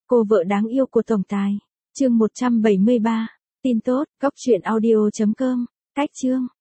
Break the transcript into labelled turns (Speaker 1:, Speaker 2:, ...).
Speaker 1: Cô vợ đáng yêu của tổng tài. Chương 173. Tin tốt, góc truyện audio.com. Cách chương.